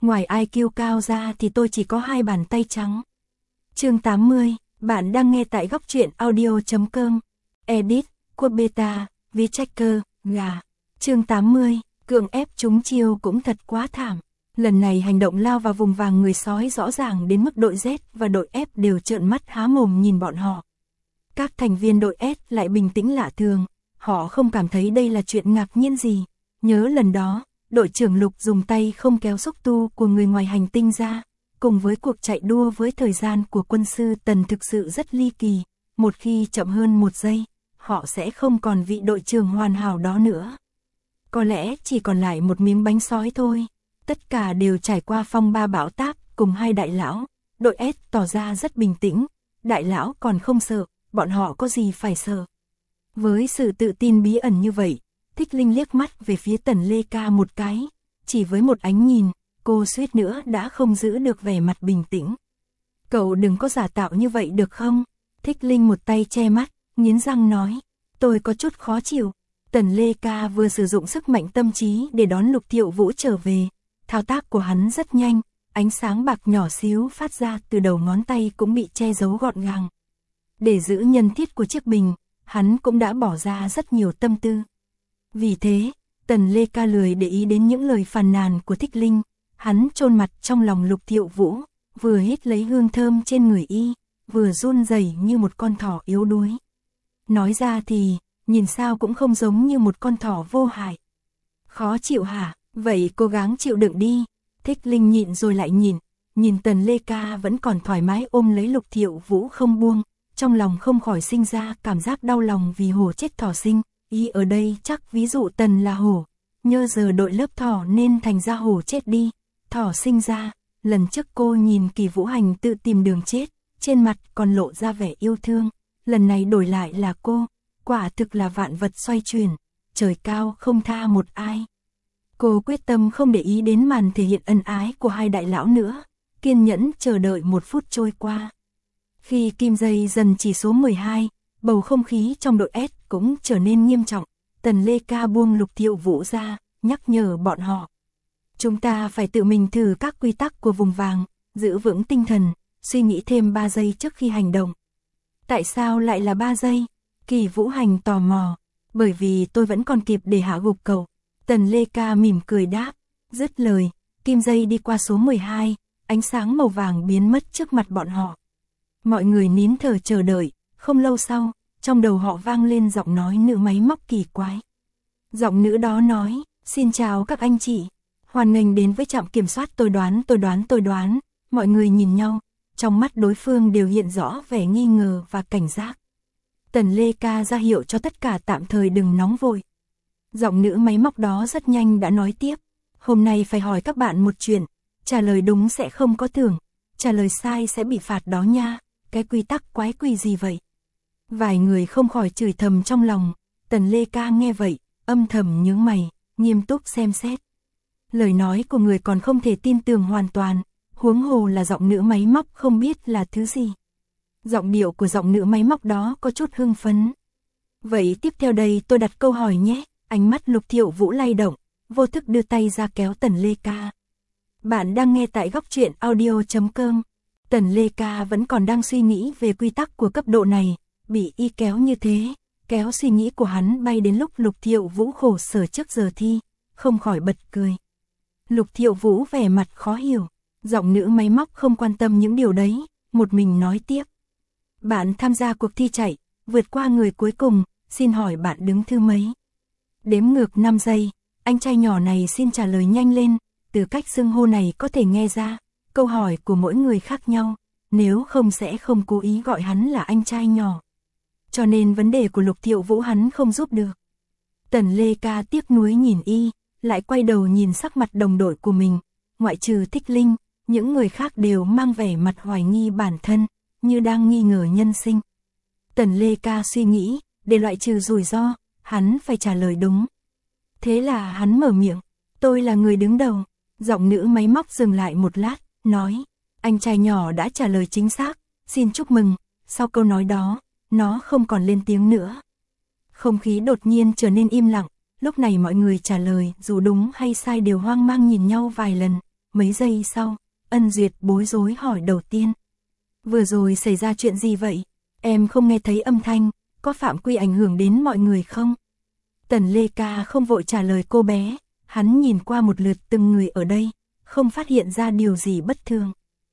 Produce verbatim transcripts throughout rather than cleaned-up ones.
ngoài i kiu cao ra thì tôi chỉ có hai bàn tay trắng. Chương tám mươi, bạn đang nghe tại góc truyện audio chấm com. Edit, Quốc Beta, Vichecker, gà. Chương tám mươi, cưỡng ép chúng chiêu cũng thật quá thảm. Lần này hành động lao vào vùng vàng người sói rõ ràng đến mức đội Z và đội F đều trợn mắt há mồm nhìn bọn họ. Các thành viên đội S lại bình tĩnh lạ thường, họ không cảm thấy đây là chuyện ngạc nhiên gì. Nhớ lần đó, đội trưởng Lục dùng tay không kéo xúc tu của người ngoài hành tinh ra, cùng với cuộc chạy đua với thời gian của quân sư Tần thực sự rất ly kỳ, một khi chậm hơn một giây, họ sẽ không còn vị đội trưởng hoàn hảo đó nữa. Có lẽ chỉ còn lại một miếng bánh sói thôi. Tất cả đều trải qua phong ba bão táp cùng hai đại lão, đội S tỏ ra rất bình tĩnh, đại lão còn không sợ, bọn họ có gì phải sợ. Với sự tự tin bí ẩn như vậy, Thích Linh liếc mắt về phía Tần Lê Ca một cái, chỉ với một ánh nhìn, cô suýt nữa đã không giữ được vẻ mặt bình tĩnh. Cậu đừng có giả tạo như vậy được không? Thích Linh một tay che mắt, nghiến răng nói, tôi có chút khó chịu. Tần Lê Ca vừa sử dụng sức mạnh tâm trí để đón Lục Thiệu Vũ trở về. Thao tác của hắn rất nhanh, ánh sáng bạc nhỏ xíu phát ra từ đầu ngón tay cũng bị che giấu gọn gàng. Để giữ nhân thiết của chiếc bình, hắn cũng đã bỏ ra rất nhiều tâm tư. Vì thế, Tần Lê Ca lười để ý đến những lời phàn nàn của Thích Linh, hắn chôn mặt trong lòng Lục Thiệu Vũ, vừa hít lấy hương thơm trên người y, vừa run rẩy như một con thỏ yếu đuối. Nói ra thì, nhìn sao cũng không giống như một con thỏ vô hại. Khó chịu hả? Vậy cố gắng chịu đựng đi. Thích Linh nhịn rồi lại nhìn, nhìn Tần Lê Ca vẫn còn thoải mái ôm lấy Lục Thiệu Vũ không buông, trong lòng không khỏi sinh ra cảm giác đau lòng vì hổ chết thỏ sinh, ý ở đây chắc ví dụ Tần là hổ, nhờ giờ đội lớp thỏ nên thành ra hổ chết đi, thỏ sinh ra, lần trước cô nhìn Kỳ Vũ Hành tự tìm đường chết, trên mặt còn lộ ra vẻ yêu thương, lần này đổi lại là cô, quả thực là vạn vật xoay chuyển, trời cao không tha một ai. Cô quyết tâm không để ý đến màn thể hiện ân ái của hai đại lão nữa, kiên nhẫn chờ đợi một phút trôi qua. Khi kim dây dần chỉ số mười hai, bầu không khí trong đội S cũng trở nên nghiêm trọng, Tần Lê Ca buông Lục Thiệu Vũ ra, nhắc nhở bọn họ. Chúng ta phải tự mình thử các quy tắc của vùng vàng, giữ vững tinh thần, suy nghĩ thêm ba giây trước khi hành động. Tại sao lại là ba giây? Kỳ Vũ Hành tò mò, bởi vì tôi vẫn còn kịp để hạ gục cậu. Tần Lê Ca mỉm cười đáp, dứt lời, kim dây đi qua số mười hai, ánh sáng màu vàng biến mất trước mặt bọn họ. Mọi người nín thở chờ đợi, không lâu sau, trong đầu họ vang lên giọng nói nữ máy móc kỳ quái. Giọng nữ đó nói, xin chào các anh chị, hoan nghênh đến với trạm kiểm soát tôi đoán tôi đoán tôi đoán, mọi người nhìn nhau, trong mắt đối phương đều hiện rõ vẻ nghi ngờ và cảnh giác. Tần Lê Ca ra hiệu cho tất cả tạm thời đừng nóng vội. Giọng nữ máy móc đó rất nhanh đã nói tiếp, hôm nay phải hỏi các bạn một chuyện, trả lời đúng sẽ không có thưởng, trả lời sai sẽ bị phạt đó nha, cái quy tắc quái quỷ gì vậy? Vài người không khỏi chửi thầm trong lòng, Tần Lê Ca nghe vậy, âm thầm nhướng mày, nghiêm túc xem xét. Lời nói của người còn không thể tin tưởng hoàn toàn, huống hồ là giọng nữ máy móc không biết là thứ gì. Giọng điệu của giọng nữ máy móc đó có chút hưng phấn. Vậy tiếp theo đây tôi đặt câu hỏi nhé. Ánh mắt Lục Thiệu Vũ lay động, vô thức đưa tay ra kéo Tần Lê Ca. Bạn đang nghe tại góc truyện audio chấm com. Tần Lê Ca vẫn còn đang suy nghĩ về quy tắc của cấp độ này, bị y kéo như thế, kéo suy nghĩ của hắn bay đến lúc Lục Thiệu Vũ khổ sở trước giờ thi, không khỏi bật cười. Lục Thiệu Vũ vẻ mặt khó hiểu, giọng nữ máy móc không quan tâm những điều đấy, một mình nói tiếp. Bạn tham gia cuộc thi chạy, vượt qua người cuối cùng, xin hỏi bạn đứng thứ mấy? Đếm ngược năm giây, anh trai nhỏ này xin trả lời nhanh lên, từ cách xưng hô này có thể nghe ra, câu hỏi của mỗi người khác nhau, nếu không sẽ không cố ý gọi hắn là anh trai nhỏ. Cho nên vấn đề của Lục Thiệu Vũ hắn không giúp được. Tần Lê Ca tiếc nuối nhìn y, lại quay đầu nhìn sắc mặt đồng đội của mình, ngoại trừ Thích Linh, những người khác đều mang vẻ mặt hoài nghi bản thân, như đang nghi ngờ nhân sinh. Tần Lê Ca suy nghĩ, để loại trừ rủi ro, hắn phải trả lời đúng. Thế là hắn mở miệng, tôi là người đứng đầu. Giọng nữ máy móc dừng lại một lát, nói, anh trai nhỏ đã trả lời chính xác, xin chúc mừng. Sau câu nói đó, nó không còn lên tiếng nữa. Không khí đột nhiên trở nên im lặng, lúc này mọi người trả lời dù đúng hay sai đều hoang mang nhìn nhau vài lần, mấy giây sau, Ân Duyệt bối rối hỏi đầu tiên. Vừa rồi xảy ra chuyện gì vậy? Em không nghe thấy âm thanh, có phạm quy ảnh hưởng đến mọi người không? Tần Lê Ca không vội trả lời cô bé, hắn nhìn qua một lượt từng người ở đây, không phát hiện ra điều gì bất thường.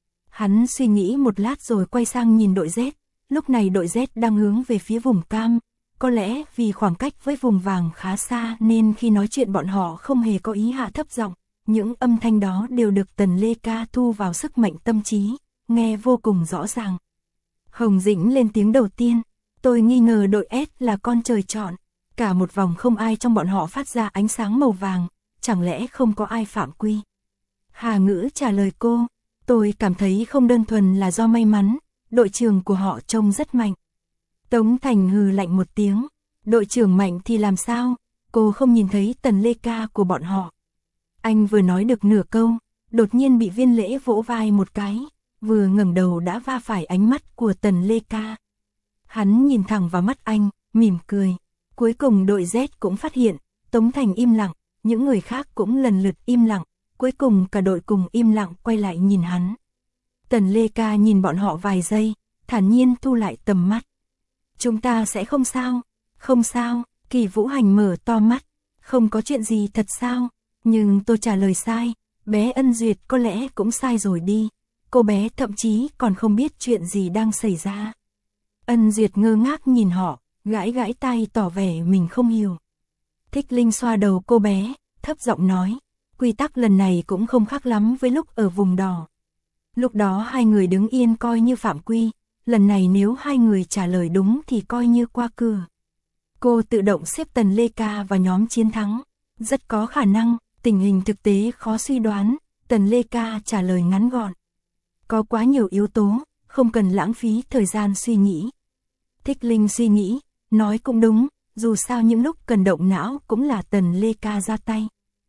Hắn suy nghĩ một lát rồi quay sang nhìn đội Z, lúc này đội Z đang hướng về phía vùng cam, có lẽ vì khoảng cách với vùng vàng khá xa nên khi nói chuyện bọn họ không hề có ý hạ thấp giọng, những âm thanh đó đều được Tần Lê Ca thu vào sức mạnh tâm trí, nghe vô cùng rõ ràng. Hồng Dĩnh lên tiếng đầu tiên, tôi nghi ngờ đội S là con trời chọn, cả một vòng không ai trong bọn họ phát ra ánh sáng màu vàng, chẳng lẽ không có ai phạm quy? Hà Ngữ trả lời cô, tôi cảm thấy không đơn thuần là do may mắn, đội trưởng của họ trông rất mạnh. Tống Thành hừ lạnh một tiếng, đội trưởng mạnh thì làm sao, cô không nhìn thấy Tần Lê Ca của bọn họ. Anh vừa nói được nửa câu, đột nhiên bị Viên Lễ vỗ vai một cái, vừa ngẩng đầu đã va phải ánh mắt của Tần Lê Ca. Hắn nhìn thẳng vào mắt anh, mỉm cười. Cuối cùng đội Z cũng phát hiện, Tống Thành im lặng, những người khác cũng lần lượt im lặng, cuối cùng cả đội cùng im lặng quay lại nhìn hắn. Tần Lê Ca nhìn bọn họ vài giây, thản nhiên thu lại tầm mắt. Chúng ta sẽ không sao, không sao, Kỳ Vũ Hành mở to mắt, không có chuyện gì thật sao, nhưng tôi trả lời sai, bé Ân Duyệt có lẽ cũng sai rồi đi, cô bé thậm chí còn không biết chuyện gì đang xảy ra. Ân Duyệt ngơ ngác nhìn họ, gãi gãi tay tỏ vẻ mình không hiểu. Thích Linh xoa đầu cô bé, thấp giọng nói, quy tắc lần này cũng không khác lắm với lúc ở vùng đỏ. Lúc đó hai người đứng yên coi như phạm quy, lần này nếu hai người trả lời đúng thì coi như qua cửa. Cô tự động xếp Tần Lê Ca vào nhóm chiến thắng, rất có khả năng, tình hình thực tế khó suy đoán, Tần Lê Ca trả lời ngắn gọn. Có quá nhiều yếu tố, không cần lãng phí thời gian suy nghĩ. Thích Linh suy nghĩ, nói cũng đúng, dù sao những lúc cần động não cũng là Tần Lê Ca ra tay.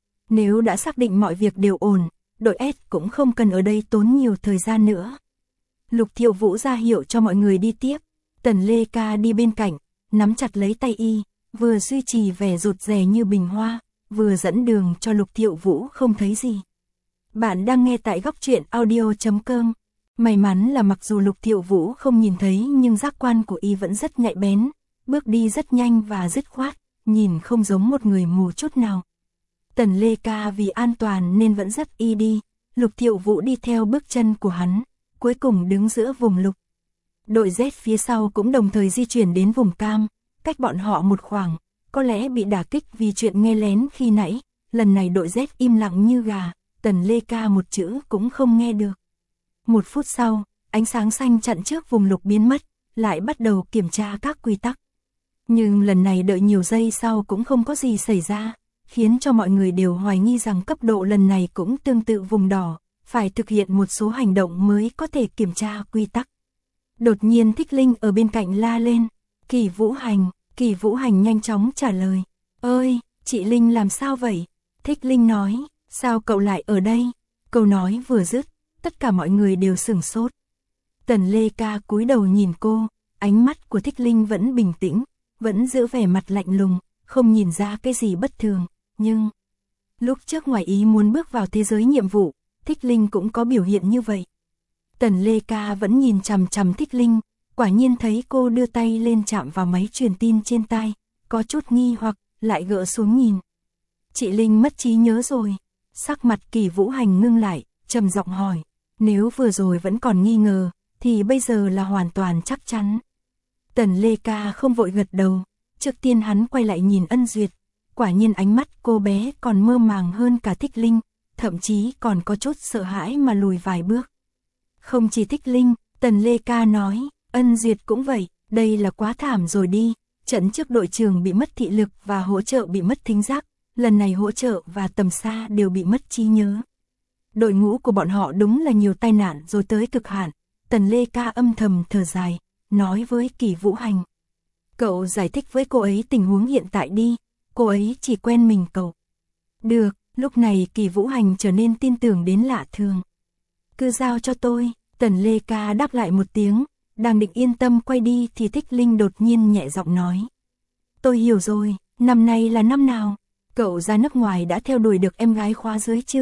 Nếu đã xác định mọi việc đều ổn, đội S cũng không cần ở đây tốn nhiều thời gian nữa. Lục Thiệu Vũ ra hiệu cho mọi người đi tiếp, Tần Lê Ca đi bên cạnh, nắm chặt lấy tay y, vừa duy trì vẻ rụt rè như bình hoa, vừa dẫn đường cho Lục Thiệu Vũ không thấy gì. Bạn đang nghe tại góc truyện audio chấm com. May mắn là mặc dù Lục Thiệu Vũ không nhìn thấy nhưng giác quan của y vẫn rất nhạy bén, bước đi rất nhanh và dứt khoát, nhìn không giống một người mù chút nào. Tần Lê Ca vì an toàn nên vẫn dắt y đi, Lục Thiệu Vũ đi theo bước chân của hắn, cuối cùng đứng giữa vùng lục. Đội Z phía sau cũng đồng thời di chuyển đến vùng cam, cách bọn họ một khoảng, có lẽ bị đả kích vì chuyện nghe lén khi nãy, lần này đội Z im lặng như gà, Tần Lê Ca một chữ cũng không nghe được. Một phút sau, ánh sáng xanh chặn trước vùng lục biến mất, lại bắt đầu kiểm tra các quy tắc. Nhưng lần này đợi nhiều giây sau cũng không có gì xảy ra, khiến cho mọi người đều hoài nghi rằng cấp độ lần này cũng tương tự vùng đỏ, phải thực hiện một số hành động mới có thể kiểm tra quy tắc. Đột nhiên Thích Linh ở bên cạnh la lên, Kỳ Vũ Hành, Kỳ Vũ Hành nhanh chóng trả lời, ơi, chị Linh làm sao vậy? Thích Linh nói, sao cậu lại ở đây? Câu nói vừa dứt, tất cả mọi người đều sửng sốt. Tần Lê Ca cúi đầu nhìn cô, ánh mắt của Thích Linh vẫn bình tĩnh, vẫn giữ vẻ mặt lạnh lùng, không nhìn ra cái gì bất thường, nhưng lúc trước ngoài ý muốn bước vào thế giới nhiệm vụ, Thích Linh cũng có biểu hiện như vậy. Tần Lê Ca vẫn nhìn chằm chằm Thích Linh, quả nhiên thấy cô đưa tay lên chạm vào máy truyền tin trên tai, có chút nghi hoặc, lại gỡ xuống nhìn. Chị Linh mất trí nhớ rồi. Sắc mặt Kỳ Vũ Hành ngưng lại, trầm giọng hỏi, nếu vừa rồi vẫn còn nghi ngờ, thì bây giờ là hoàn toàn chắc chắn. Tần Lê Ca không vội gật đầu, trước tiên hắn quay lại nhìn Ân Duyệt, quả nhiên ánh mắt cô bé còn mơ màng hơn cả Thích Linh, thậm chí còn có chút sợ hãi mà lùi vài bước. Không chỉ Thích Linh, Tần Lê Ca nói, Ân Duyệt cũng vậy, đây là quá thảm rồi đi, trận trước đội trưởng bị mất thị lực và hỗ trợ bị mất thính giác, lần này hỗ trợ và tầm xa đều bị mất trí nhớ. Đội ngũ của bọn họ đúng là nhiều tai nạn rồi tới cực hạn. Tần Lê Ca âm thầm thở dài, nói với Kỳ Vũ Hành. Cậu giải thích với cô ấy tình huống hiện tại đi, cô ấy chỉ quen mình cậu. Được, lúc này Kỳ Vũ Hành trở nên tin tưởng đến lạ thường. Cứ giao cho tôi, Tần Lê Ca đáp lại một tiếng, đang định yên tâm quay đi thì Thích Linh đột nhiên nhẹ giọng nói. Tôi hiểu rồi, năm nay là năm nào? Cậu ra nước ngoài đã theo đuổi được em gái khóa dưới chưa?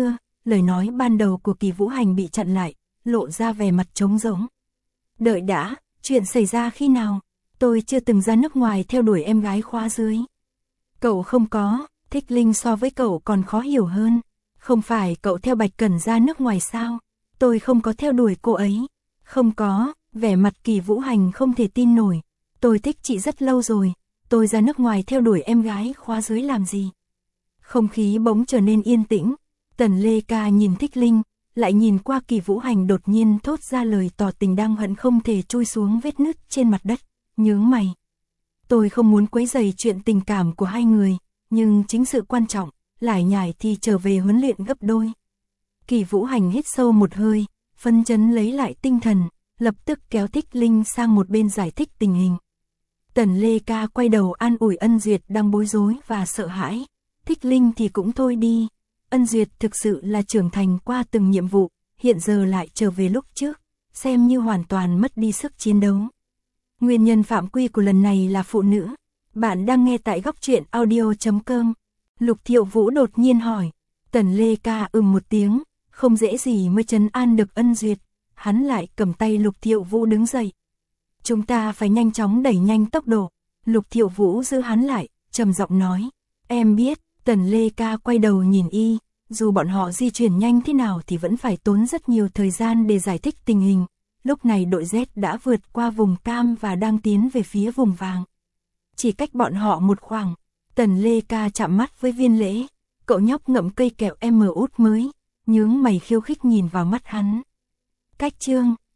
lời nói ban đầu của Kỳ Vũ Hành bị chặn lại, lộ ra vẻ mặt trống rỗng. Đợi đã, chuyện xảy ra khi nào? Tôi chưa từng ra nước ngoài theo đuổi em gái khóa dưới. Cậu không có, Thích Linh so với cậu còn khó hiểu hơn. Không phải cậu theo Bạch Cẩn ra nước ngoài sao? Tôi không có theo đuổi cô ấy. Không có, vẻ mặt Kỳ Vũ Hành không thể tin nổi. Tôi thích chị rất lâu rồi, tôi ra nước ngoài theo đuổi em gái khóa dưới làm gì? Không khí bỗng trở nên yên tĩnh. Tần Lê Ca nhìn Thích Linh, lại nhìn qua Kỳ Vũ Hành, đột nhiên thốt ra lời tỏ tình đang hận không thể chui xuống vết nứt trên mặt đất, nhướng mày. Tôi không muốn quấy rầy chuyện tình cảm của hai người, nhưng chính sự quan trọng, lải nhải thì trở về huấn luyện gấp đôi. Kỳ Vũ Hành hít sâu một hơi, phấn chấn lấy lại tinh thần, lập tức kéo Thích Linh sang một bên giải thích tình hình. Tần Lê Ca quay đầu an ủi Ân Duyệt đang bối rối và sợ hãi. Thích Linh thì cũng thôi đi. Ân Duyệt thực sự là trưởng thành qua từng nhiệm vụ, hiện giờ lại trở về lúc trước, xem như hoàn toàn mất đi sức chiến đấu. Nguyên nhân phạm quy của lần này là phụ nữ. Bạn đang nghe tại góc truyện audio chấm com. Lục Thiệu Vũ đột nhiên hỏi. Tần Lê Ca ừm một tiếng, không dễ gì mới trấn an được Ân Duyệt. Hắn lại cầm tay Lục Thiệu Vũ đứng dậy. Chúng ta phải nhanh chóng đẩy nhanh tốc độ. Lục Thiệu Vũ giữ hắn lại, trầm giọng nói. Em biết. Tần Lê Ca quay đầu nhìn y, dù bọn họ di chuyển nhanh thế nào thì vẫn phải tốn rất nhiều thời gian để giải thích tình hình. Lúc này đội Z đã vượt qua vùng cam và đang tiến về phía vùng vàng. Chỉ cách bọn họ một khoảng, Tần Lê Ca chạm mắt với Viên Lễ. Cậu nhóc ngậm cây kẹo em út mới, nhướng mày khiêu khích nhìn vào mắt hắn. Cách chương